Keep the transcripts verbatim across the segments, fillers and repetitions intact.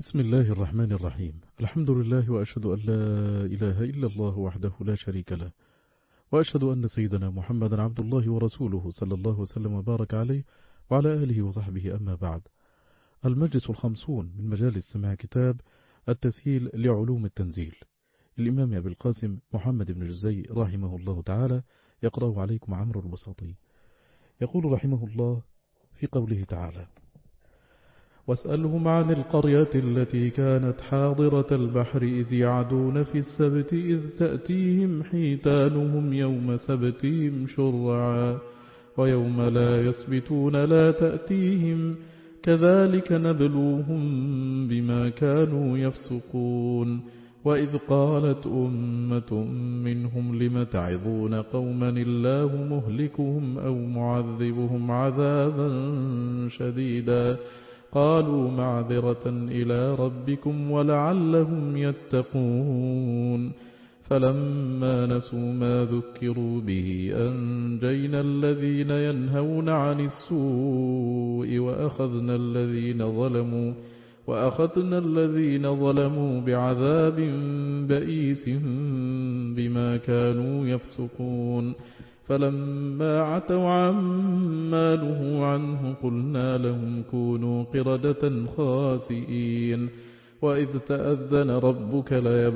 بسم الله الرحمن الرحيم. الحمد لله وأشهد أن لا إله إلا الله وحده لا شريك له، وأشهد أن سيدنا محمدا عبد الله ورسوله صلى الله وسلم وبارك عليه وعلى آله وصحبه. أما بعد، المجلس الخمسون من مجالس سماع كتاب التسهيل لعلوم التنزيل الإمام أبي القاسم محمد بن جزي رحمه الله تعالى، يقرأ عليكم عمرو البساطي. يقول رحمه الله في قوله تعالى: واسألهم عن القرية التي كانت حاضرة البحر إذ يعدون في السبت إذ تأتيهم حيتانهم يوم سبتهم شرعا ويوم لا يسبتون لا تأتيهم كذلك نبلوهم بما كانوا يفسقون. وإذ قالت أمة منهم لم تعظون قوما الله مهلكهم أو معذبهم عذابا شديدا قالوا معذرة إلى ربكم ولعلهم يتقون. فلما نسوا ما ذكروا به أنجينا الذين ينهون عن السوء وأخذنا الذين ظلموا وأخذنا الذين ظلموا بعذاب بئيس بما كانوا يفسقون. فلما عتوا عما نهوا عنه قلنا لهم كونوا قردة خاسئين. وإذ تأذن ربك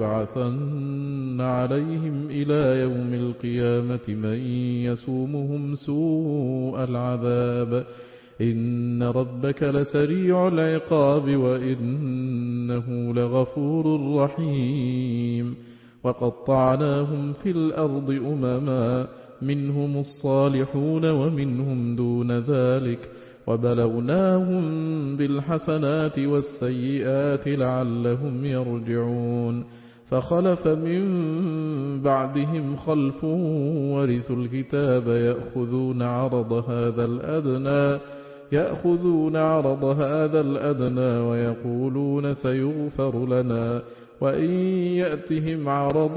ليبعثن عليهم إلى يوم القيامة من يسومهم سوء العذاب إن ربك لسريع العقاب وإنه لغفور رحيم. وقطعناهم في الأرض أمما منهم الصالحون ومنهم دون ذلك وبلوناهم بالحسنات والسيئات لعلهم يرجعون. فخلف من بعدهم خلف ورثوا الكتاب يأخذون عرض هذا الأدنى يأخذون عرض هذا الأدنى ويقولون سيغفر لنا وإن يأتهم عرض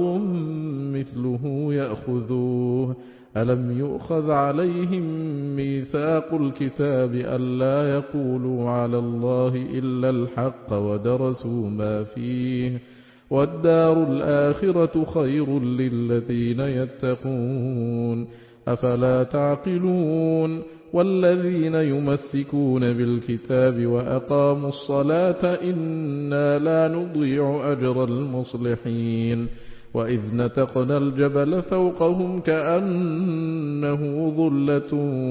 مثله يأخذوه. ألم يؤخذ عليهم ميثاق الكتاب ألا يقولوا على الله إلا الحق ودرسوا ما فيه والدار الآخرة خير للذين يتقون أفلا تعقلون. والذين يمسكون بالكتاب وأقاموا الصلاة إنا لا نضيع أجر المصلحين. وإذ نتقنا الجبل فوقهم كأنه ظلة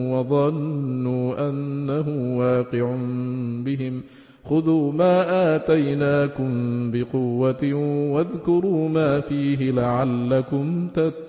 وظنوا أنه واقع بهم خذوا ما آتيناكم بقوة واذكروا ما فيه لعلكم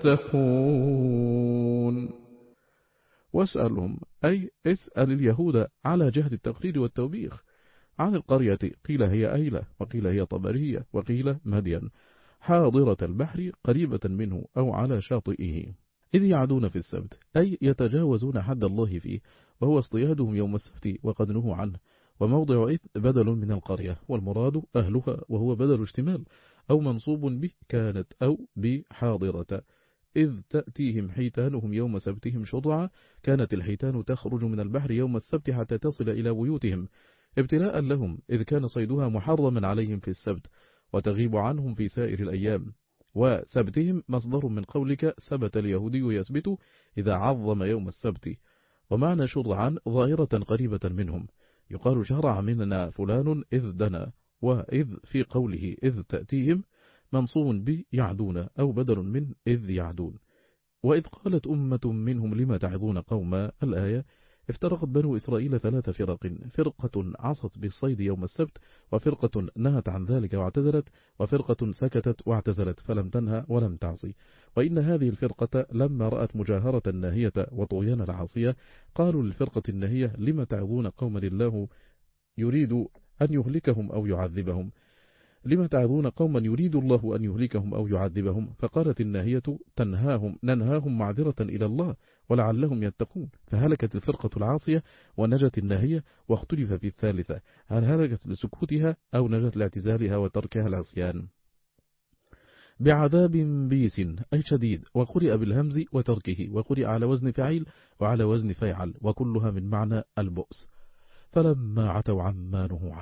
تتقون. واسألهم أي اسأل اليهود على جهة التقرير والتوبيخ عن القرية، قيل هي أيلة وقيل هي طبرية وقيل مدين، حاضرة البحر قريبة منه أو على شاطئه، إذ يعدون في السبت أي يتجاوزون حد الله فيه وهو اصطيادهم يوم السبت وقد نهوا عنه. وموضع إذ بدل من القرية والمراد أهلها وهو بدل اشتمال أو منصوب به كانت أو بحاضرة. إذ تأتيهم حيتانهم يوم سبتهم شرعا كانت الحيتان تخرج من البحر يوم السبت حتى تصل إلى بيوتهم ابتلاء لهم إذ كان صيدها محرما عليهم في السبت وتغيب عنهم في سائر الأيام. وسبتهم مصدر من قولك سبت اليهودي يسبت إذا عظم يوم السبت. ومعنى شرعا ظاهرة قريبة منهم، يقال شرع مننا فلان إذ دنا. وإذ في قوله إذ تأتيهم منصوب ب يعدون أو بدل من إذ يعدون. وإذ قالت أمة منهم لما تعظون قوما الآية. افترقت بنو إسرائيل ثلاث فرق، فرقة عصت بالصيد يوم السبت وفرقة نهت عن ذلك واعتزلت وفرقة سكتت واعتزلت فلم تنهى ولم تعصي. وإن هذه الفرقة لما رأت مجاهرة الناهية وطغيان العاصية قالوا للفرقة الناهية لما تعظون قوما الله يريد أن يهلكهم أو يعذبهم لما تعظون قوما يريد الله أن يهلكهم أو يعذبهم. فقالت الناهية تنهاهم ننهاهم معذرة إلى الله ولعلهم يتقون. فهلكت الفرقة العاصية ونجت الناهية. واختلف في الثالثة هل هلكت لسكوتها أو نجت لاعتزالها وتركها العصيان. بعذاب بيس أي شديد، وقرئ بالهمز وتركه، وقرئ على وزن فعيل وعلى وزن فيعل، وكلها من معنى البؤس. فلما عتوا عما نهوا عنه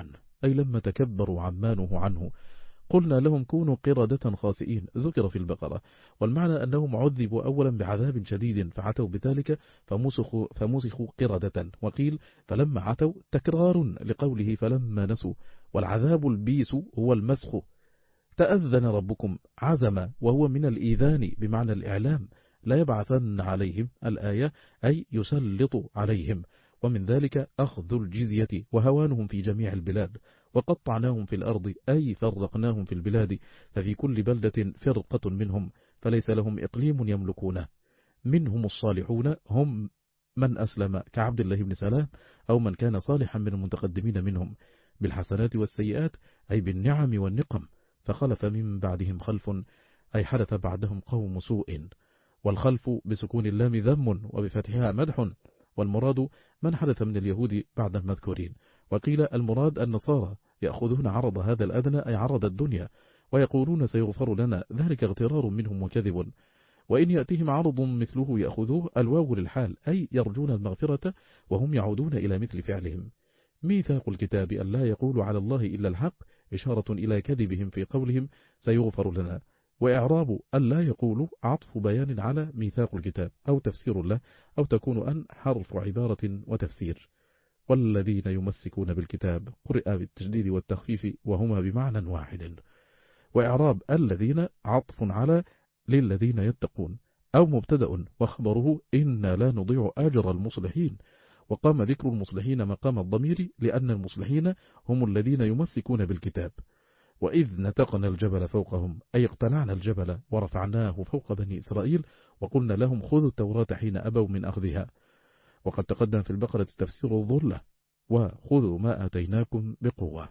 أي لما تكبروا عمانه عنه قلنا لهم كونوا قردة خاسئين ذكر في البقرة، والمعنى أنهم عذبوا أولا بعذاب شديد فعتوا بذلك فمسخوا, فمسخوا قردة، وقيل فلما عتوا تكرار لقوله فلما نسوا، والعذاب البيس هو المسخ. تأذن ربكم عزم وهو من الإيذان بمعنى الإعلام لا يبعثن عليهم الآية أي يسلط عليهم، ومن ذلك أخذ الجزية وهوانهم في جميع البلاد، وقطعناهم في الأرض أي فرقناهم في البلاد، ففي كل بلدة فرقة منهم فليس لهم إقليم يملكونه. منهم الصالحون هم من أسلم كعبد الله بن سلام أو من كان صالحا من المتقدمين منهم بالحسنات والسيئات أي بالنعم والنقم، فخلف من بعدهم خلف أي حدث بعدهم قوم سوء، والخلف بسكون اللام ذم وبفتحها مدح، والمراد من حدث من اليهود بعد المذكورين. وقيل المراد النصارى يأخذون عرض هذا الأدنى أي عرض الدنيا ويقولون سيغفر لنا، ذلك اغترار منهم وكذب. وإن يأتيهم عرض مثله يأخذوه الواو للحال أي يرجون المغفرة وهم يعودون إلى مثل فعلهم. ميثاق الكتاب أن لا يقولوا على الله إلا الحق إشارة إلى كذبهم في قولهم سيغفر لنا، وإعراب أن لا يقولوا عطف بيان على ميثاق الكتاب أو تفسير له، أو تكون أن حرف عبارة وتفسير. والذين يمسكون بالكتاب قرئ بالتشديد والتخفيف وهما بمعنى واحد. وإعراب الذين عطف على للذين يتقون أو مبتدأ وخبره إنا لا نضيع أجر المصلحين، وقام ذكر المصلحين مقام الضمير لأن المصلحين هم الذين يمسكون بالكتاب. وإذ نتقنا الجبل فوقهم أي اقتلعنا الجبل ورفعناه فوق بني إسرائيل وقلنا لهم خذوا التوراة حين أبوا من أخذها. وقد تقدم في البقرة تفسير الظلة وخذوا ما آتيناكم بقوة.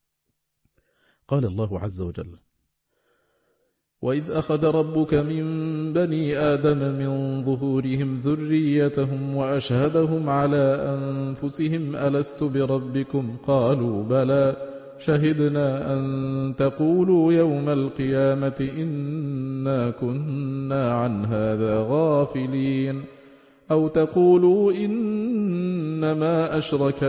قال الله عز وجل وإذ أخذ ربك من بني آدم من ظهورهم ذريتهم وأشهدهم على أنفسهم ألست بربكم قالوا بلى شهدنا أن تقولوا يوم القيامة إنا كنا عن هذا غافلين أو تقولوا إنما أشرك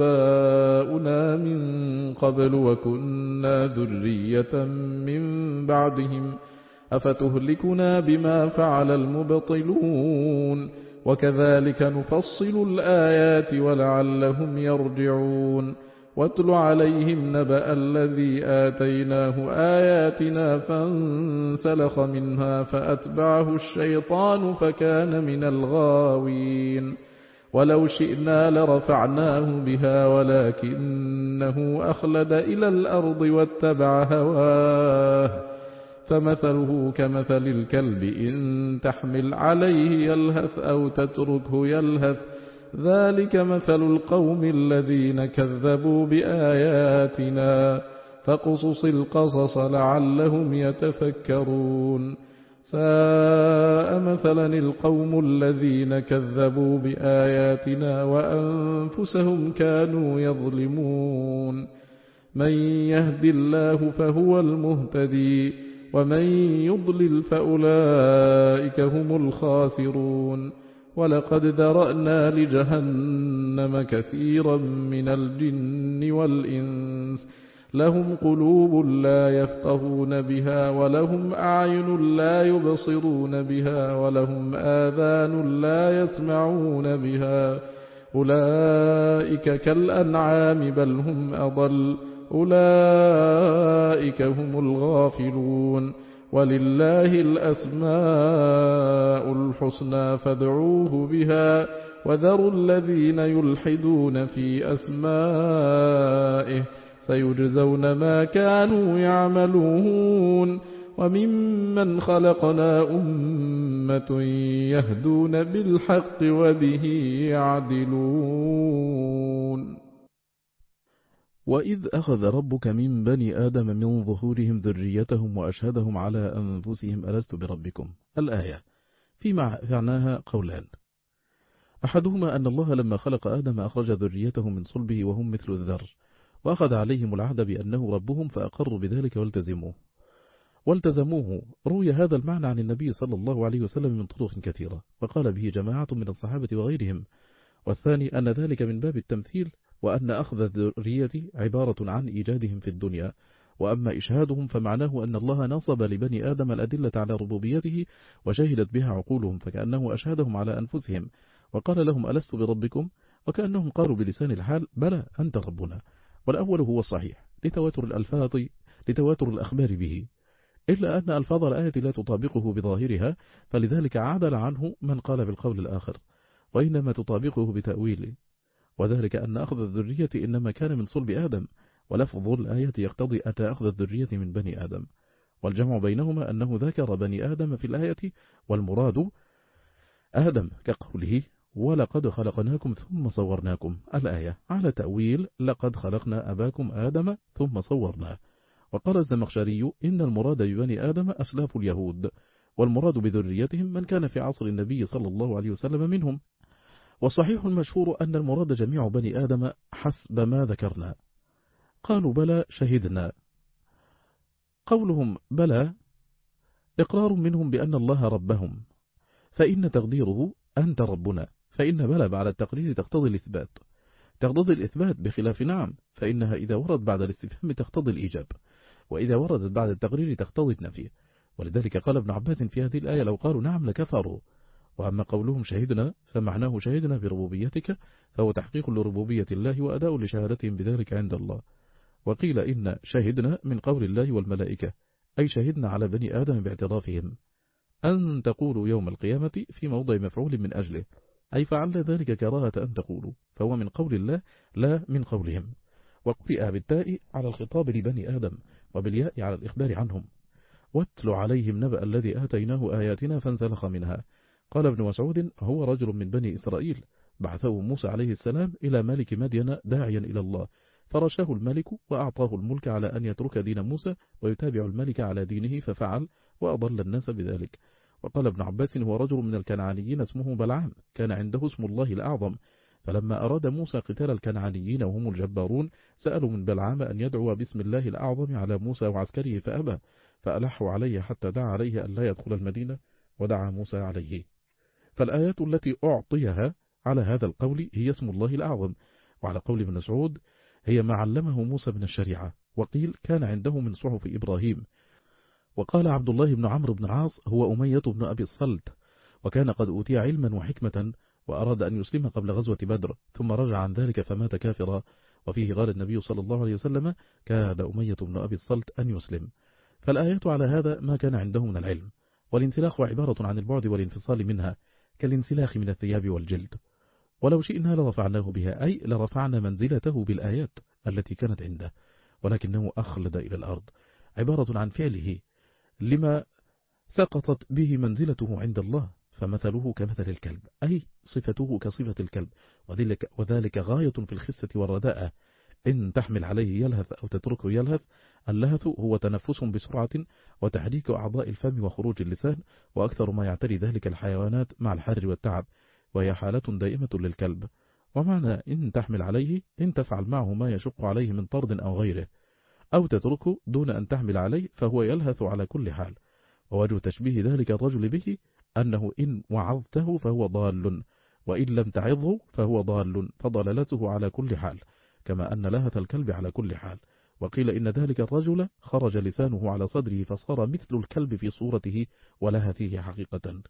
آباؤنا من قبل وكنا ذرية من بعدهم أفتهلكنا بما فعل المبطلون وكذلك نفصل الآيات ولعلهم يرجعون واتل عليهم نبأ الذي آتيناه آياتنا فانسلخ منها فأتبعه الشيطان فكان من الغاوين ولو شئنا لرفعناه بها ولكنه أخلد إلى الأرض واتبع هواه فمثله كمثل الكلب إن تحمل عليه يلهث أو تتركه يلهث ذلك مثل القوم الذين كذبوا بآياتنا فاقصص القصص لعلهم يتفكرون ساء مثلا القوم الذين كذبوا بآياتنا وأنفسهم كانوا يظلمون من يهد الله فهو المهتدي ومن يضلل فأولئك هم الخاسرون ولقد ذرأنا لجهنم كثيرا من الجن والإنس لهم قلوب لا يفقهون بها ولهم أعين لا يبصرون بها ولهم آذان لا يسمعون بها أولئك كالأنعام بل هم أضل أولئك هم الغافلون ولله الأسماء الحسنى فادعوه بها وذروا الذين يلحدون في أسمائه سيجزون ما كانوا يعملون وممن خلقنا أمة يهدون بالحق وبه يعدلون وإذ أخذ ربك من بني آدم من ظهورهم ذريتهم وأشهدهم على أنفسهم ألست بربكم الآية. في معناها قولان، أحدهما أن الله لما خلق آدم أخرج ذريته من صلبه وهم مثل الذر وأخذ عليهم العهد بأنه ربهم فأقروا بذلك والتزموه والتزموه روي هذا المعنى عن النبي صلى الله عليه وسلم من طرق كثيرة وقال به جماعة من الصحابة وغيرهم. والثاني أن ذلك من باب التمثيل وأن أخذ الذرية عبارة عن إيجادهم في الدنيا. وأما إشهادهم فمعناه أن الله نصب لبني آدم الأدلة على ربوبيته وشهدت بها عقولهم، فكأنه أشهدهم على أنفسهم وقال لهم ألست بربكم، وكأنهم قالوا بلسان الحال بلى أنت ربنا. والأول هو الصحيح لتواتر الألفاظ لتواتر الأخبار به، إلا أن ألفاظ الآية لا تطابقه بظاهرها، فلذلك عدل عنه من قال بالقول الآخر، وإنما تطابقه بتأويله، وذلك أن أخذ الذرية إنما كان من صلب آدم، ولفظ الآية يقتضي أتى أخذ الذرية من بني آدم، والجمع بينهما أنه ذكر بني آدم في الآية والمراد آدم، كقوله ولقد خلقناكم ثم صورناكم الآية، على تأويل لقد خلقنا أباكم آدم ثم صورناه. وقال الزمخشري إن المراد ببني آدم أسلاف اليهود، والمراد بذريتهم من كان في عصر النبي صلى الله عليه وسلم منهم. والصحيح المشهور أن المراد جميع بني آدم حسب ما ذكرنا. قالوا بلى شهدنا. قولهم بلى إقرار منهم بأن الله ربهم، فإن تقديره أنت ربنا، فإن بلى بعد التقرير تقتضي الإثبات تقتضي الإثبات بخلاف نعم، فإنها إذا ورد بعد الاستفهام تقتضي الإيجاب، وإذا وردت بعد التقرير تقتضي النفي. ولذلك قال ابن عباس في هذه الآية لو قالوا نعم لكفروا. وأما قولهم شهدنا فمعناه شهدنا بربوبيتك، فهو تحقيق لربوبية الله وأداء لشهادتهم بذلك عند الله. وقيل إن شهدنا من قول الله والملائكة، أي شهدنا على بني آدم باعترافهم. أن تقولوا يوم القيامة في موضع مفعول من أجله، أي فعل ذلك كراهة أن تقولوا، فهو من قول الله لا من قولهم. وقرئ بالتاء على الخطاب لبني آدم، وبالياء على الإخبار عنهم. واتل عليهم نبأ الذي آتيناه آياتنا فانسلخ منها. قال ابن مسعود هو رجل من بني إسرائيل بعثه موسى عليه السلام إلى ملك مدين داعيا إلى الله، فرشاه الملك وأعطاه الملك على أن يترك دين موسى ويتابع الملك على دينه، ففعل وأضل الناس بذلك. وقال ابن عباس هو رجل من الكنعانيين اسمه بلعام، كان عنده اسم الله الأعظم، فلما أراد موسى قتال الكنعانيين وهم الجبارون سألوا من بلعام أن يدعو باسم الله الأعظم على موسى وعسكره، فأبى، فألحوا عليه حتى دعا عليه أن لا يدخل المدينة، ودعا موسى عليه. فالآيات التي أعطيها على هذا القول هي اسم الله الأعظم، وعلى قول ابن مسعود هي ما علمه موسى من الشريعة، وقيل كان عنده من صحف إبراهيم. وقال عبد الله بن عمرو بن العاص هو أمية بن أبي الصلت، وكان قد أوتي علما وحكمة، وأراد أن يسلم قبل غزوة بدر، ثم رجع عن ذلك فمات كافرا. وفيه قال النبي صلى الله عليه وسلم كاد أمية بن أبي الصلت أن يسلم. فالآيات على هذا ما كان عنده من العلم. والانسلاخ عبارة عن البعد والانفصال منها، كالانسلاخ من الثياب والجلد. ولو شئنا لرفعناه بها، أي لرفعنا منزلته بالآيات التي كانت عنده، ولكنه أخلد إلى الأرض، عبارة عن فعله لما سقطت به منزلته عند الله، فمثله كمثل الكلب، أي صفته كصفة الكلب، وذلك, وذلك غاية في الخسة والرداءة. إن تحمل عليه يلهث أو تتركه يلهث. اللهث هو تنفس بسرعة وتحريك أعضاء الفم وخروج اللسان، وأكثر ما يعتري ذلك الحيوانات مع الحر والتعب، وهي حالة دائمة للكلب. ومعنى إن تحمل عليه إن تفعل معه ما يشق عليه من طرد أو غيره، أو تتركه دون أن تحمل عليه فهو يلهث على كل حال. ووجه تشبيه ذلك الرجل به أنه إن وعظته فهو ضال، وإن لم تعظه فهو ضال، فضللته على كل حال، كما أن لهث الكلب على كل حال. وقيل إن ذلك الرجل خرج لسانه على صدره فصار مثل الكلب في صورته ولهثه حقيقة.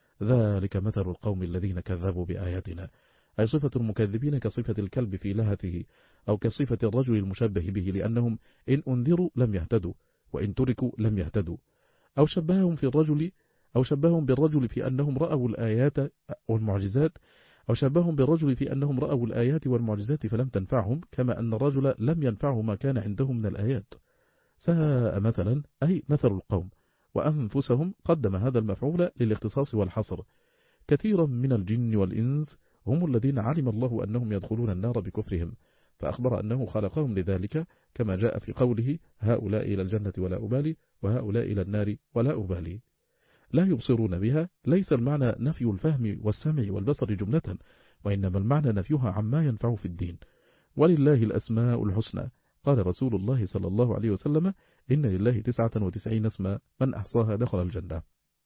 ذلك مثل القوم الذين كذبوا بآياتنا، أي صفة المكذبين كصفة الكلب في لهثه، أو كصفة الرجل المشبه به، لأنهم إن أنذروا لم يهتدوا، وإن تركوا لم يهتدوا. أو شبههم في الرجل أو شبههم بالرجل في أنهم رأوا الآيات والمعجزات أو شبههم بالرجل في أنهم رأوا الآيات والمعجزات فلم تنفعهم، كما أن الرجل لم ينفعه ما كان عندهم من الآيات. ساء مثلا، أي مثل القوم. وأنفسهم قدم هذا المفعول للاختصاص والحصر. كثيرا من الجن والإنس هم الذين علم الله أنهم يدخلون النار بكفرهم، فأخبر أنه خلقهم لذلك، كما جاء في قوله هؤلاء إلى الجنة ولا أبالي، وهؤلاء إلى النار ولا أبالي. لا يبصرون بها، ليس المعنى نفي الفهم والسمع والبصر جملة، وإنما المعنى نفيها عما ينفع في الدين. ولله الأسماء الحسنى، قال رسول الله صلى الله عليه وسلم إن لله تسعة وتسعين اسما من أحصاها دخل الجنة.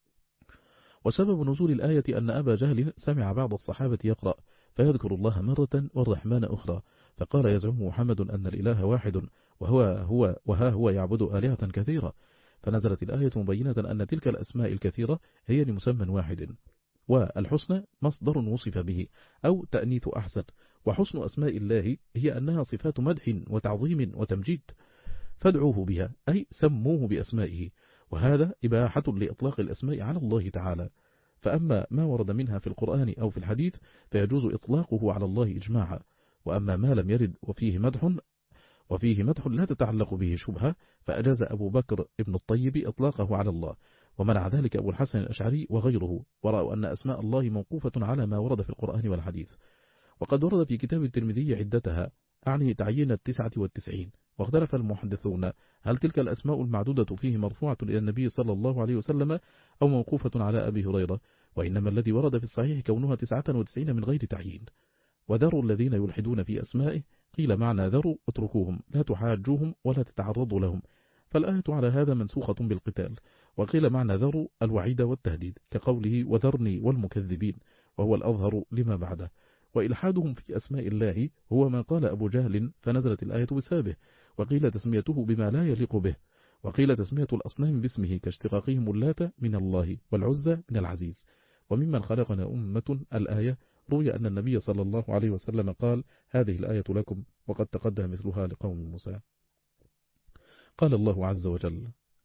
وسبب نزول الآية أن أبا جهل سمع بعض الصحابة يقرأ فيذكر الله مرة والرحمن أخرى، فقال يزعم محمد أن الإله واحد وهو هو وها هو يعبد آلهة كثيرة، فنزلت الآية مبينة أن تلك الأسماء الكثيرة هي لمسمى واحد، والحسنى مصدر وصف به أو تأنيث أحسن، وحسن أسماء الله هي أنها صفات مدح وتعظيم وتمجيد، فادعوه بها أي سموه بأسمائه، وهذا إباحة لإطلاق الأسماء على الله تعالى. فأما ما ورد منها في القرآن أو في الحديث فيجوز إطلاقه على الله إجماعا، وأما ما لم يرد وفيه مدح وفيه مدح لا تتعلق به شبهة فأجاز أبو بكر ابن الطيب إطلاقه على الله، ومنع ذلك أبو الحسن الأشعري وغيره، ورأوا أن أسماء الله موقوفة على ما ورد في القرآن والحديث. وقد ورد في كتاب الترمذي عدتها أعني تعيين التسعة والتسعين، واختلف المحدثون هل تلك الأسماء المعدودة فيه مرفوعة إلى النبي صلى الله عليه وسلم أو موقوفة على أبي هريرة، وإنما الذي ورد في الصحيح كونها تسعة وتسعين من غير تعيين. وذروا الذين يلحدون في أسمائه، قيل معنى ذروا اتركوهم لا تحاجوهم ولا تتعرضوا لهم، فالآية على هذا منسوخة بالقتال. وقيل معنى ذروا الوعيد والتهديد كقوله وذرني والمكذبين، وهو الأظهر لما بعده. وإلحادهم في أسماء الله هو ما قال أبو جهل فنزلت الآية بسببه، وقيل تسميته بما لا يليق به، وقيل تسمية الأصنام باسمه كاشتقاقهم اللات من الله والعزى من العزيز. وممن خلقنا أمة الآية روي أن النبي صلى الله عليه وسلم قال هذه الآية لكم، وقد تقدم مثلها لقوم موسى. قال الله عز وجل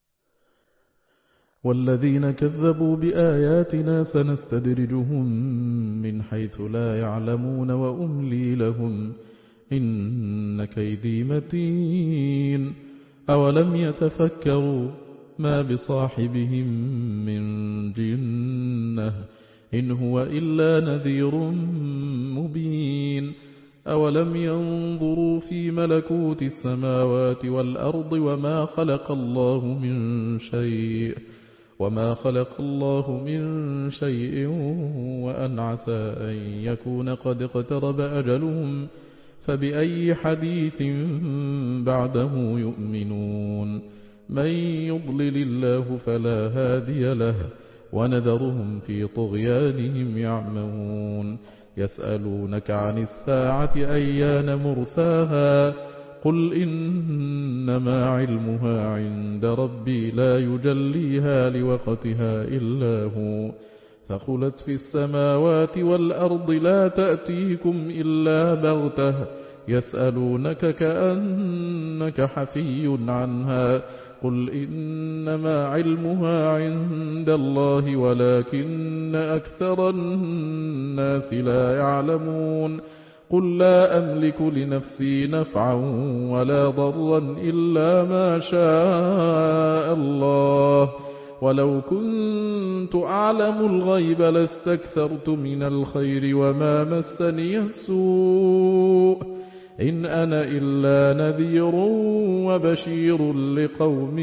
والذين كذبوا بآياتنا سنستدرجهم من حيث لا يعلمون وأملي لهم إن كيدي متين أولم يتفكروا ما بصاحبهم من جنة إن هو إلا نذير مبين أولم ينظروا في ملكوت السماوات والأرض وما خلق الله من شيء وما خلق الله من شيء وأن عسى أن يكون قد اقترب أجلهم فبأي حديث بعده يؤمنون من يضلل الله فلا هادي له ونذرهم في طغيانهم يعمهون يسألونك عن الساعة أيان مرساها قل إنما علمها عند ربي لا يجليها لوقتها إلا هو ثقلت في السماوات والأرض لا تأتيكم إلا بغتة يسألونك كأنك حفي عنها قل إنما علمها عند الله ولكن أكثر الناس لا يعلمون قل لا أملك لنفسي نفعا ولا ضرا إلا ما شاء الله ولو كنت أعلم الغيب لاستكثرت من الخير وما مسني السوء إن أنا إلا نذير وبشير لقوم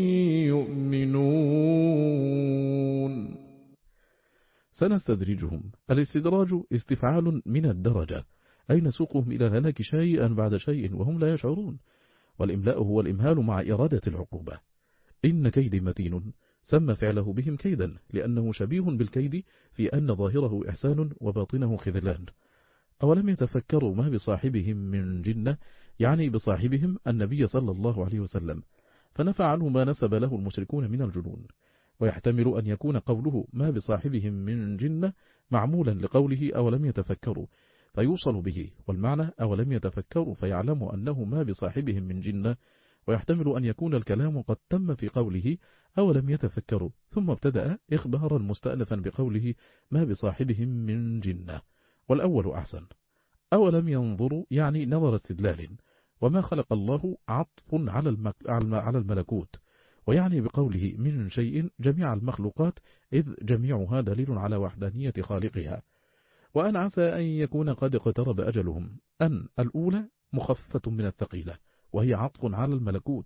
يؤمنون. سنستدرجهم. الاستدراج استفعال من الدرجة، أي نسوقهم إلى الهلاك شيئا بعد شيء وهم لا يشعرون. والإملاء هو الإمهال مع إرادة العقوبة. إن كيدي متين سمى فعله بهم كيدا لأنه شبيه بالكيد في أن ظاهره إحسان وباطنه خذلان. أولم يتفكروا ما بصاحبهم من جنة، يعني بصاحبهم النبي صلى الله عليه وسلم، فنفى عنه ما نسب له المشركون من الجنون. ويحتمل أن يكون قوله ما بصاحبهم من جنة معمولا لقوله أولم يتفكروا فيوصل به، والمعنى أولم يتفكروا فيعلموا أنه ما بصاحبهم من جنة. ويحتمل أن يكون الكلام قد تم في قوله أولم يتفكروا ثم ابتدأ إخبارا مستأنفا بقوله ما بصاحبهم من جنة، والأول أحسن. أولم ينظروا يعني نظر استدلال، وما خلق الله عطف على, المك... على الملكوت، ويعني بقوله من شيء جميع المخلوقات إذ جميعها دليل على وحدانية خالقها. وأن عسى أن يكون قد اقترب أجلهم، أن الأولى مخففة من الثقيلة وهي عطف على الملكوت،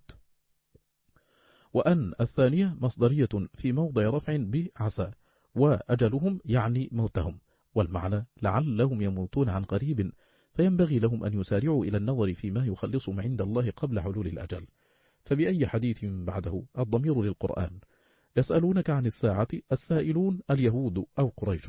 وأن الثانية مصدرية في موضع رفع بعسى، وأجلهم يعني موتهم، والمعنى لعلهم يموتون عن قريب فينبغي لهم أن يسارعوا إلى النظر فيما يخلصهم عند الله قبل حلول الأجل. فبأي حديث بعده الضمير للقرآن. يسألونك عن الساعة، السائلون اليهود أو قريش،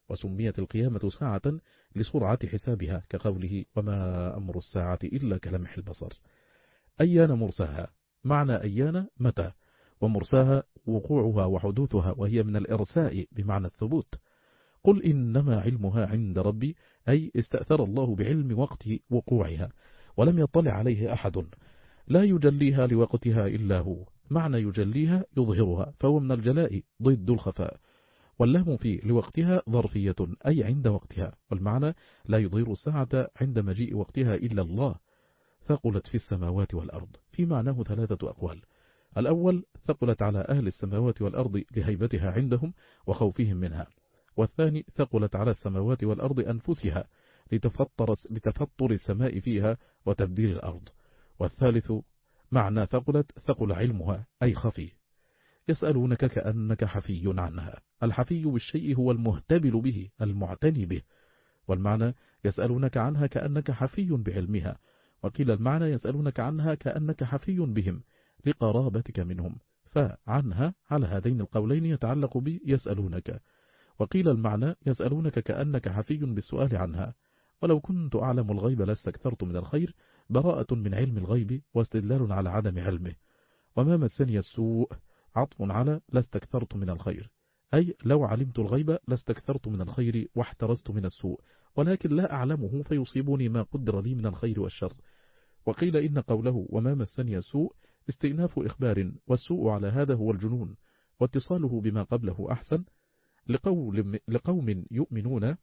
وسميت القيامة ساعة لسرعة حسابها كقوله وما أمر الساعة إلا كلمح البصر. أيان مرساها، معنى أيان متى، ومرساها وقوعها وحدوثها، وهي من الإرساء بمعنى الثبوت. قل إنما علمها عند ربي، أي استأثر الله بعلم وقت وقوعها ولم يطلع عليه أحد، لا يجليها لوقتها إلا هو. معنى يجليها يظهرها، فهو من الجلاء ضد الخفاء. واللام في لوقتها ظرفية أي عند وقتها، والمعنى لا يظهر الساعة عند مجيء وقتها إلا الله. ثقلت في السماوات والأرض، في معناه ثلاثة أقوال. الأول ثقلت على أهل السماوات والأرض لهيبتها عندهم وخوفهم منها، والثاني ثقلت على السماوات والأرض أنفسها لتفطر, لتفطر السماء فيها وتبديل الأرض، والثالث معنى ثقلت ثقل علمها أي خفي. يسألونك كأنك حفي عنها، الحفي بالشيء هو المهتبل به المعتني به، والمعنى يسألونك عنها كأنك حفي بعلمها، وقيل المعنى يسألونك عنها كأنك حفي بهم لقرابتك منهم، فعنها على هذين القولين يتعلق ب يسألونك. وقيل المعنى يسألونك كأنك حفي بالسؤال عنها، ولو كنت أعلم الغيب لاستكثرت من الخير، براءة من علم الغيب واستدلال على عدم علمه. وما مسني السوء عطف على لاستكثرت من الخير، أي لو علمت الغيب لاستكثرت من الخير واحترست من السوء، ولكن لا أعلمه فيصيبني ما قدر لي من الخير والشر. وقيل إن قوله وما مسني السوء استئناف إخبار، والسوء على هذا هو الجنون، واتصاله بما قبله أحسن. لقول لقوم يؤمنون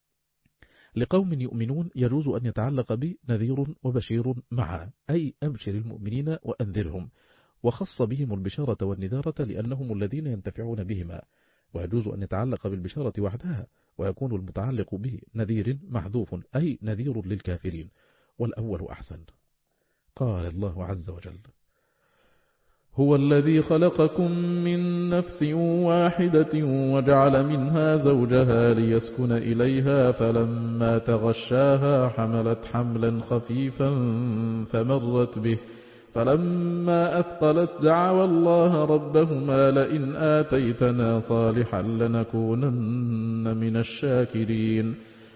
لقوم يؤمنون يجوز أن يتعلق بنذير وبشير معا، أي أبشر المؤمنين وأنذرهم، وخص بهم البشارة والنذارة لأنهم الذين ينتفعون بهما، ويجوز أن يتعلق بالبشارة وحدها، ويكون المتعلق به نذير محذوف أي نذير للكافرين، والأول أحسن. قال الله عز وجل هو الذي خلقكم من نفس واحدة وجعل منها زوجها ليسكن إليها، فلما تغشاها حملت حملا خفيفا فمرت به، فلما أثقلت دعوا الله ربهما لئن آتيتنا صالحا لنكونن من الشاكرين،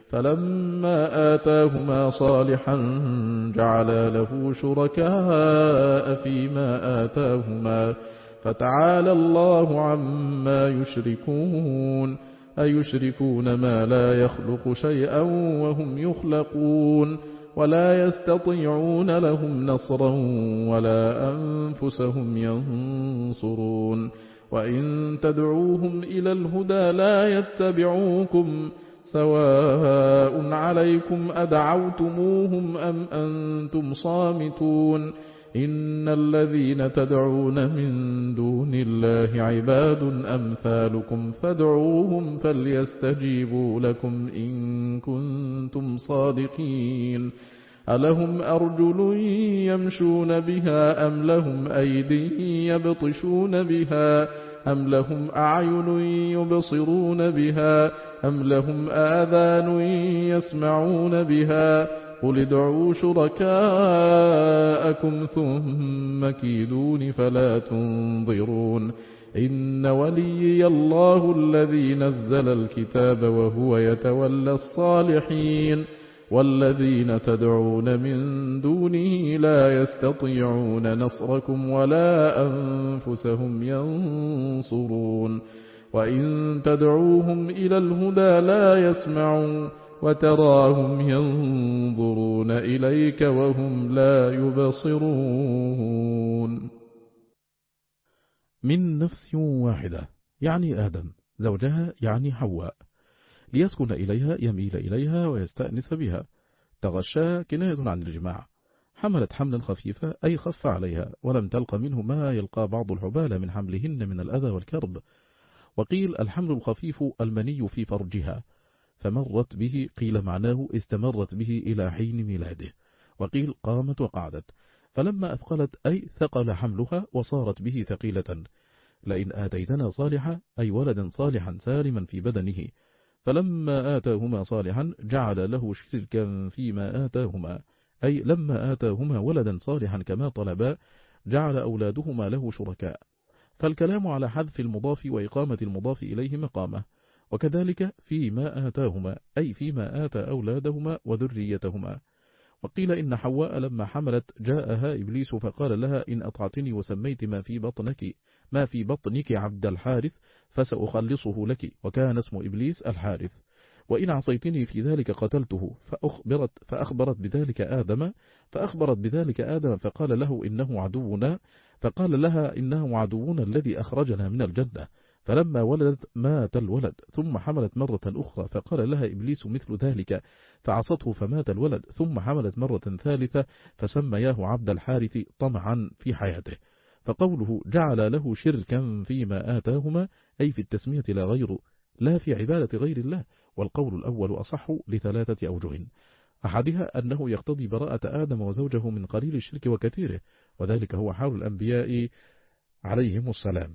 فلما آتاهما صالحا جعلا له شركاء فيما آتاهما، فتعالى الله عما يشركون، أيشركون ما لا يخلق شيئا وهم يخلقون، ولا يستطيعون لهم نصرا ولا أنفسهم ينصرون، وإن تدعوهم إلى الهدى لا يتبعوكم، سواء عليكم أدعوتموهم أم أنتم صامتون، إن الذين تدعون من دون الله عباد أمثالكم فادعوهم فليستجيبوا لكم إن كنتم صادقين، ألهم أرجل يمشون بها أم لهم أيدي يبطشون بها أم لهم أعين يبصرون بها أم لهم آذان يسمعون بها، قل ادعوا شركاءكم ثم كيدون فلا تنظرون، إن وليي الله الذي نزل الكتاب وهو يتولى الصالحين، والذين تدعون من دونه لا يستطيعون نصركم ولا أنفسهم ينصرون، وإن تدعوهم إلى الهدى لا يسمعون، وتراهم ينظرون إليك وهم لا يبصرون. من نفس واحدة يعني آدم، زوجها يعني حواء، ليسكن إليها يميل إليها ويستأنس بها، تغشاها كناية عن الجماع، حملت حملا خفيفا أي خف عليها ولم تلق منه ما يلقى بعض الحبال من حملهن من الأذى والكرب. وقيل الحمل الخفيف المني في فرجها، فمرت به قيل معناه استمرت به إلى حين ميلاده، وقيل قامت وقعدت، فلما أثقلت أي ثقل حملها وصارت به ثقيلة، لئن آتيتنا صالحا أي ولدا صالحا سالما في بدنه، فلما آتاهما صالحا جعل له شركا فيما آتاهما، أي لما آتاهما ولدا صالحا كما طلبا جعل أولادهما له شركاء، فالكلام على حذف المضاف وإقامة المضاف إليه مقامه، وكذلك فيما آتاهما أي فيما آتى أولادهما وذريتهما. وقيل إن حواء لما حملت جاءها إبليس فقال لها إن أطعتني وسميت ما في بطنك ما في بطنك عبد الحارث فسأخلصه لك، وكان اسم إبليس الحارث، وإن عصيتني في ذلك قتلته. فأخبرت, فأخبرت بذلك آدم فأخبرت بذلك آدم فقال له إنه عدونا فقال لها إنه عدونا الذي أخرجنا من الجنة. فلما ولدت مات الولد، ثم حملت مرة أخرى فقال لها إبليس مثل ذلك فعصته فمات الولد، ثم حملت مرة ثالثة فسمياه عبد الحارث طمعا في حياته. فقوله جعل له شركا فيما آتاهما أي في التسمية لا غير لا في عبادة غير الله. والقول الأول أصح لثلاثة أوجه. أحدها أنه يقتضي براءة آدم وزوجه من قليل الشرك وكثيره، وذلك هو حال الأنبياء عليهم السلام.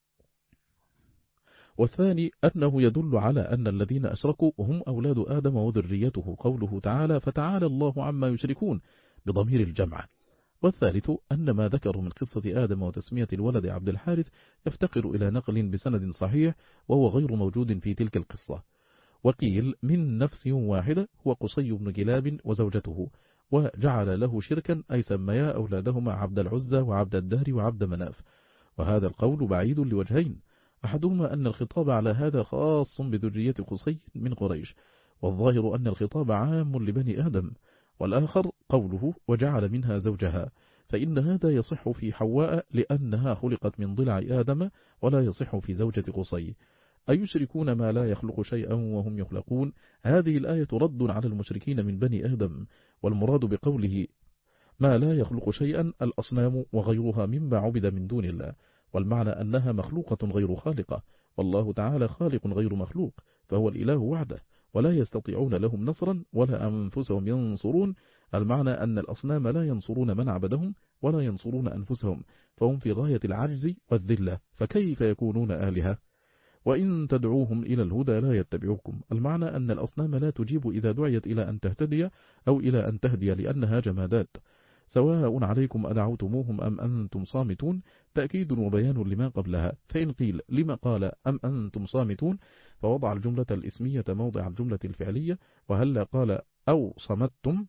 والثاني أنه يدل على أن الذين أشركوا هم أولاد آدم وذريته، قوله تعالى فتعالى الله عما يشركون بضمير الجمع. والثالث أن ما ذكروا من قصة آدم وتسمية الولد عبد الحارث يفتقر إلى نقل بسند صحيح، وهو غير موجود في تلك القصة. وقيل من نفس واحدة هو قصي بن كلاب وزوجته، وجعل له شركا أي سميا أولادهما عبد العزى وعبد الدار وعبد مناف. وهذا القول بعيد لوجهين، أحدهما أن الخطاب على هذا خاص بذرية قصي من قريش، والظاهر أن الخطاب عام لبني آدم، والآخر قوله وجعل منها زوجها، فإن هذا يصح في حواء لأنها خلقت من ضلع آدم، ولا يصح في زوجة قصي. أيشركون ما لا يخلق شيئا وهم يخلقون؟ هذه الآية رد على المشركين من بني آدم، والمراد بقوله ما لا يخلق شيئا الأصنام وغيرها مما عبد من دون الله، والمعنى أنها مخلوقة غير خالقة، والله تعالى خالق غير مخلوق، فهو الإله وحده، ولا يستطيعون لهم نصرا ولا أنفسهم ينصرون. المعنى أن الأصنام لا ينصرون من عبدهم ولا ينصرون أنفسهم، فهم في غاية العجز والذلة، فكيف يكونون آلهة؟ وإن تدعوهم إلى الهدى لا يتبعوكم. المعنى أن الأصنام لا تجيب إذا دعيت إلى أن تهتدي أو إلى أن تهدي، لأنها جمادات. سواء عليكم أدعوتموهم أم أنتم صامتون، تأكيد وبيان لما قبلها. فإن قيل لما قال أم أنتم صامتون فوضع الجملة الإسمية موضع الجملة الفعلية، وهل قال أو صمتم؟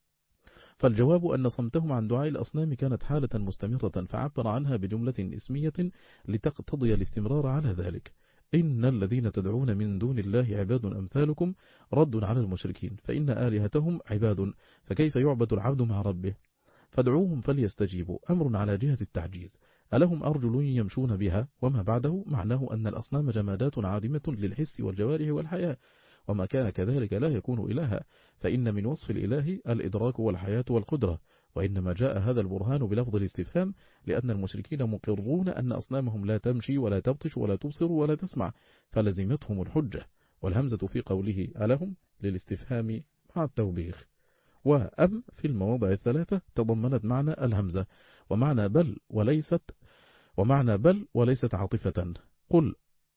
فالجواب أن صمتهم عن دعاء الأصنام كانت حالة مستمرة، فعبر عنها بجملة اسمية لتقتضي الاستمرار على ذلك. إن الذين تدعون من دون الله عباد أمثالكم، رد على المشركين، فإن آلهتهم عباد، فكيف يعبد العبد مع ربه؟ فادعوهم فليستجيبوا، أمر على جهة التعجيز. ألهم أرجل يمشون بها؟ وما بعده معناه أن الأصنام جمادات عادمة للحس والجوارح والحياة، وما كان كذلك لا يكون إلها، فإن من وصف الإله الإدراك والحياة والقدرة. وإنما جاء هذا البرهان بلفظ الاستفهام لأن المشركين مقرون أن أصنامهم لا تمشي ولا تبطش ولا تبصر ولا تسمع، فلزمتهم الحجة. والهمزة في قوله ألهم للاستفهام مع التوبيخ. وأم في المواضع الثلاثة تضمنت معنى الهمزة، ومعنى بل وليست ومعنى بل وليست عاطفة. قل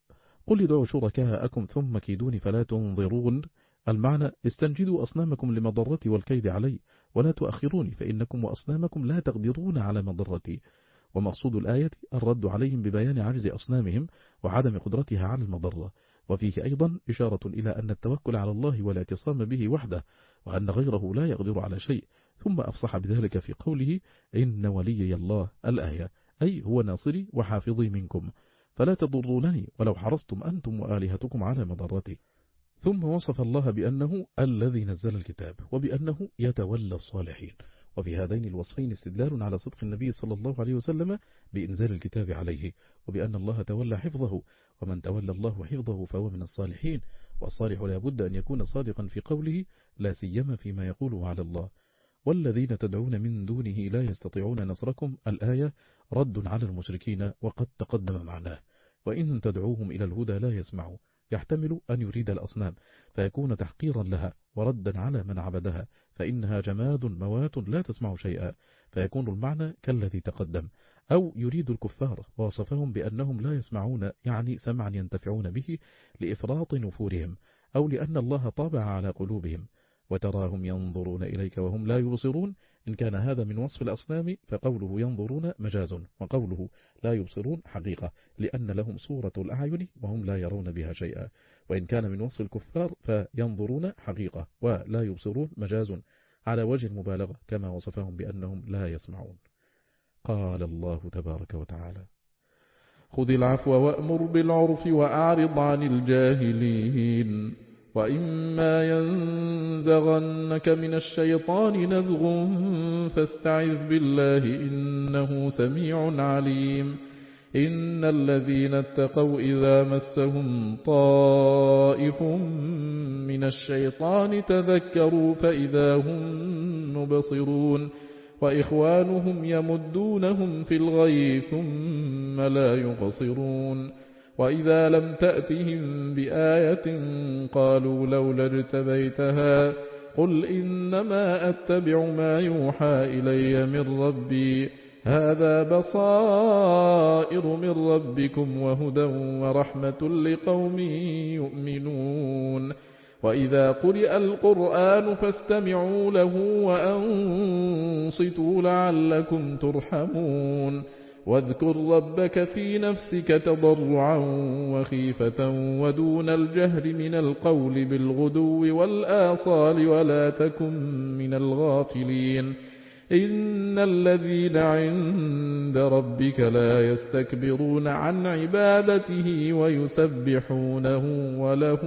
قل ادعوا شركاءكم ثم كيدوني فلا تنظرون. المعنى استنجدوا أصنامكم لمضرتي والكيد علي، ولا تؤخروني فإنكم وأصنامكم لا تقدرون على مضرتي. ومقصود الآية الرد عليهم ببيان عجز أصنامهم وعدم قدرتها على المضرة. وفيه أيضا إشارة إلى أن التوكل على الله والاعتصام به وحده، وأن غيره لا يقدر على شيء. ثم أفصح بذلك في قوله إن وليي الله الآية، أي هو ناصري وحافظي منكم، فلا تضرونني ولو حرصتم أنتم وآلهتكم على مضرتي. ثم وصف الله بأنه الذي نزل الكتاب، وبأنه يتولى الصالحين. وفي هذين الوصفين استدلال على صدق النبي صلى الله عليه وسلم بإنزال الكتاب عليه، وبأن الله تولى حفظه، ومن تولى الله حفظه فهو من الصالحين. والصالح لا بد أن يكون صادقا في قوله، لا سيما فيما يقوله على الله. والذين تدعون من دونه لا يستطيعون نصركم، الآية رد على المشركين وقد تقدم معناه. وإن تدعوهم إلى الهدى لا يسمعوا، يحتمل أن يريد الأصنام فيكون تحقيرا لها وردا على من عبدها، فإنها جماد موات لا تسمع شيئا، فيكون المعنى كالذي تقدم. أو يريد الكفار ووصفهم بأنهم لا يسمعون، يعني سمعا ينتفعون به لإفراط نفورهم، أو لأن الله طابع على قلوبهم. وتراهم ينظرون إليك وهم لا يبصرون، إن كان هذا من وصف الأصنام فقوله ينظرون مجاز، وقوله لا يبصرون حقيقة، لأن لهم صورة الأعين وهم لا يرون بها شيئا. وإن كان من وصف الكفار فينظرون حقيقة ولا يبصرون مجاز على وجه المبالغة كما وصفهم بأنهم لا يسمعون. قال الله تبارك وتعالى: خذ العفو وأمر بالعرف وأعرض عن الجاهلين وإما ينزغنك من الشيطان نزغ فاستعذ بالله إنه سميع عليم. إن الذين اتقوا إذا مسهم طائف من الشيطان تذكروا فإذا هم مبصرون وإخوانهم يمدونهم في الغي ثم لا يقصرون وإذا لم تأتهم بآية قالوا لولا اجتبيتها قل إنما أتبع ما يوحى إلي من ربي هذا بصائر من ربكم وهدى ورحمة لقوم يؤمنون وإذا قرئ القرآن فاستمعوا له وأنصتوا لعلكم ترحمون واذكر ربك في نفسك تضرعا وخيفة ودون الجهر من القول بالغدو والآصال ولا تكن من الغافلين إن الذين عند ربك لا يستكبرون عن عبادته ويسبحونه وله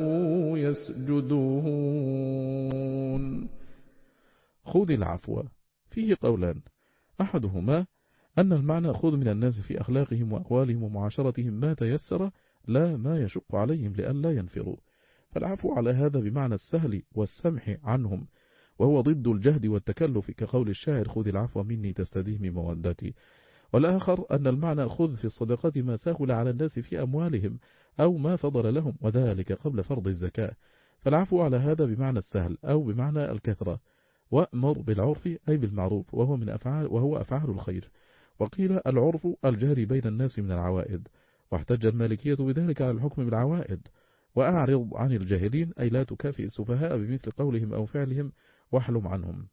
يسجدون. خذ العفو فيه قولان، أحدهما أن المعنى خذ من الناس في أخلاقهم وأقوالهم ومعاشرتهم ما تيسر لا ما يشق عليهم لئلا ينفروا، فالعفو على هذا بمعنى السهل والسمح عنهم، وهو ضد الجهد والتكلف كقول الشاعر خذ العفو مني تستديم مودتي. والآخر أن المعنى خذ في الصدقة ما سهل على الناس في أموالهم أو ما فضل لهم وذلك قبل فرض الزكاة، فالعفو على هذا بمعنى السهل أو بمعنى الكثرة. وأمر بالعرف أي بالمعروف وهو من أفعال وهو أفعال الخير. وقيل العرف الجاري بين الناس من العوائد، واحتج المالكية بذلك على الحكم بالعوائد. وأعرض عن الجاهلين أي لا تكافئ السفهاء بمثل قولهم أو فعلهم واحلم عنهم.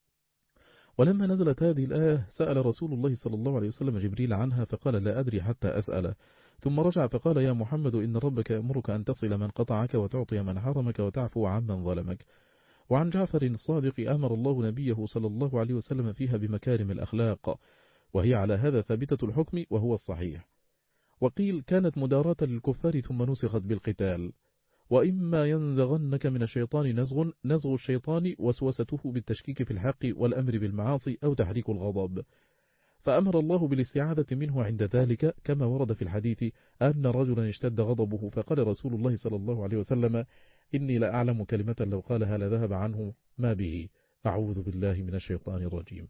ولما نزلت هذه الآية سأل رسول الله صلى الله عليه وسلم جبريل عنها فقال لا أدري حتى أسأله، ثم رجع فقال يا محمد إن ربك يأمرك أن تصل من قطعك وتعطي من حرمك وتعفو عمن ظلمك. وعن جعفر الصادق أمر الله نبيه صلى الله عليه وسلم فيها بمكارم الأخلاق، وهي على هذا ثابتة الحكم وهو الصحيح. وقيل كانت مداراة للكفار ثم نسخت بالقتال. وإما ينزغنك من الشيطان نزغ نزغ الشيطان وسوسته بالتشكيك في الحق والأمر بالمعاصي أو تحريك الغضب، فأمر الله بالاستعاذة منه عند ذلك كما ورد في الحديث أن رجلا اشتد غضبه فقال رسول الله صلى الله عليه وسلم إني لأعلم كلمة لو قالها لذهب عنه ما به، أعوذ بالله من الشيطان الرجيم.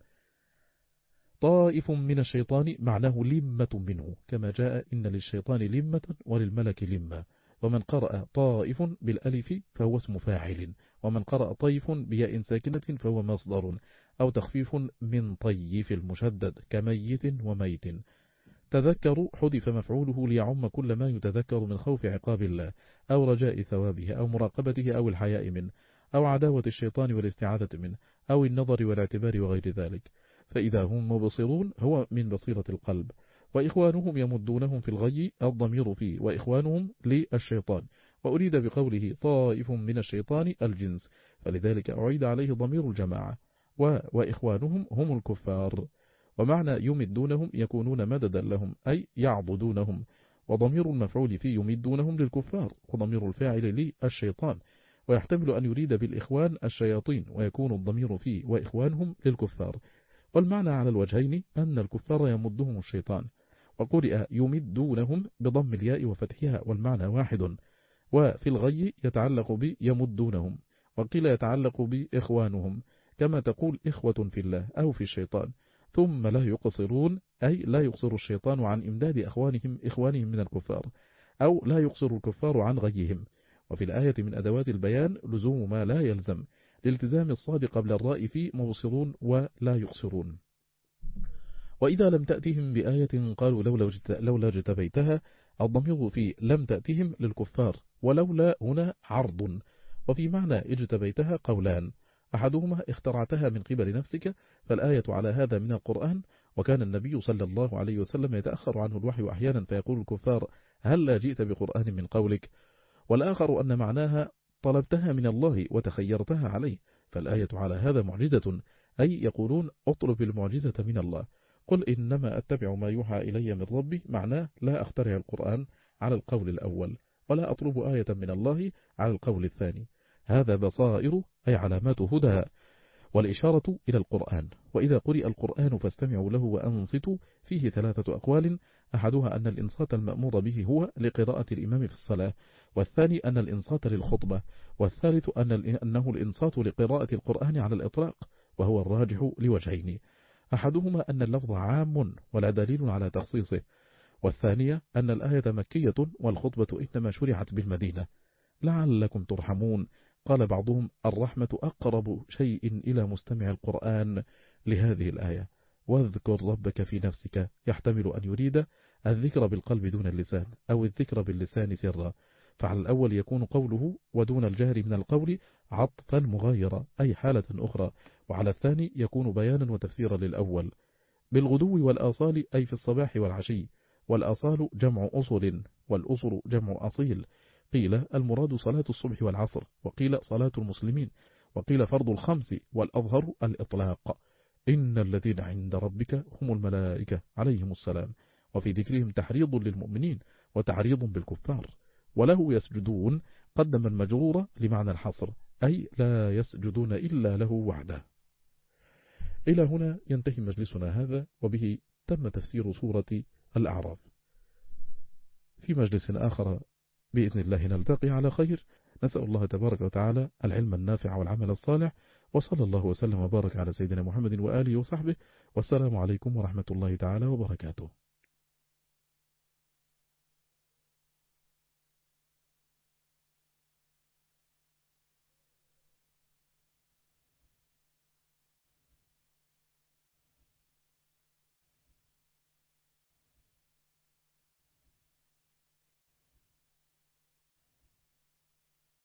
طائف من الشيطان معناه لمة منه كما جاء إن للشيطان لمة وللملك لمة. ومن قرأ طائف بالألف فهو اسم فاعل، ومن قرأ طيف بياء ساكنة فهو مصدر أو تخفيف من طيف المشدد كميت وميت. تذكروا حذف مفعوله ليعم كل ما يتذكر من خوف عقاب الله أو رجاء ثوابه أو مراقبته أو الحياء منه أو عداوة الشيطان والاستعاذة منه أو النظر والاعتبار وغير ذلك، فإذا هم مبصرون هو من بصيرة القلب. وإخوانهم يمدونهم في الغي الضمير فيه وإخوانهم للشيطان، وأريد بقوله طائف من الشيطان الجنس، فلذلك أعيد عليه ضمير الجماعة. و... وإخوانهم هم الكفار، ومعنى يمدونهم يكونون مددا لهم أي يعضدونهم، وضمير المفعول فيه يمدونهم للكفار وضمير الفاعل للشيطان، ويحتمل أن يريد بالإخوان الشياطين ويكون الضمير فيه وإخوانهم للكفار. والمعنى على الوجهين أن الكفار يمدهم الشيطان، وقرئ يمدونهم بضم الياء وفتحها والمعنى واحد. وفي الغي يتعلق بيمدونهم، وقيل يتعلق بإخوانهم كما تقول إخوة في الله أو في الشيطان. ثم لا يقصرون أي لا يقصر الشيطان عن إمداد أخوانهم إخوانهم من الكفار، أو لا يقصر الكفار عن غيهم. وفي الآية من أدوات البيان لزوم ما لا يلزم لالتزام الصاد قبل الراء في مبصرون ولا يقصرون. وإذا لم تأتهم بآية قالوا لولا اجتبيتها، الضمير في لم تأتهم للكفار، ولولا هنا عرض. وفي معنى اجتبيتها قولان، أحدهما اخترعتها من قبل نفسك، فالآية على هذا من القرآن، وكان النبي صلى الله عليه وسلم يتأخر عنه الوحي أحيانا فيقول الكفار هل لا جئت بقرآن من قولك. والآخر أن معناها طلبتها من الله وتخيرتها عليه، فالآية على هذا معجزة، أي يقولون اطلب المعجزة من الله. قل إنما أتبع ما يوحى إلي من ربي معناه لا أخترع القرآن على القول الأول، ولا أطلب آية من الله على القول الثاني. هذا بصائر أي علامات هدى، والإشارة إلى القرآن. وإذا قرئ القرآن فاستمعوا له وأنصتوا فيه ثلاثة أقوال، أحدها أن الإنصات المأمور به هو لقراءة الإمام في الصلاة، والثاني أن الإنصات للخطبة، والثالث أن أنه الإنصات لقراءة القرآن على الإطلاق، وهو الراجح لوجهين. أحدهما أن اللفظ عام ولا دليل على تخصيصه، والثانية أن الآية مكية والخطبة إنما شرعت بالمدينة. لعلكم ترحمون. قال بعضهم الرحمة أقرب شيء إلى مستمع القرآن لهذه الآية. واذكر ربك في نفسك يحتمل أن يريد الذكر بالقلب دون اللسان، أو الذكر باللسان سرا، فعلى الأول يكون قوله ودون الجهر من القول عطفا مغايرة أي حالة أخرى، وعلى الثاني يكون بيانا وتفسيرا للأول. بالغدو والآصال أي في الصباح والعشي، والآصال جمع أصل، والأصل جمع أصيل. قيل المراد صلاة الصبح والعصر، وقيل صلاة المسلمين، وقيل فرض الخمس، والأظهر الإطلاق. إن الذين عند ربك هم الملائكة عليهم السلام، وفي ذكرهم تحريض للمؤمنين وتعريض بالكفار. وله يسجدون قدم المجرور لمعنى الحصر، أي لا يسجدون إلا له وحده. إلى هنا ينتهي مجلسنا هذا، وبه تم تفسير سورة الأعراف. في مجلس آخر بإذن الله نلتقي على خير. نسأل الله تبارك وتعالى العلم النافع والعمل الصالح، وصلى الله وسلم وبارك على سيدنا محمد وآله وصحبه، والسلام عليكم ورحمة الله تعالى وبركاته.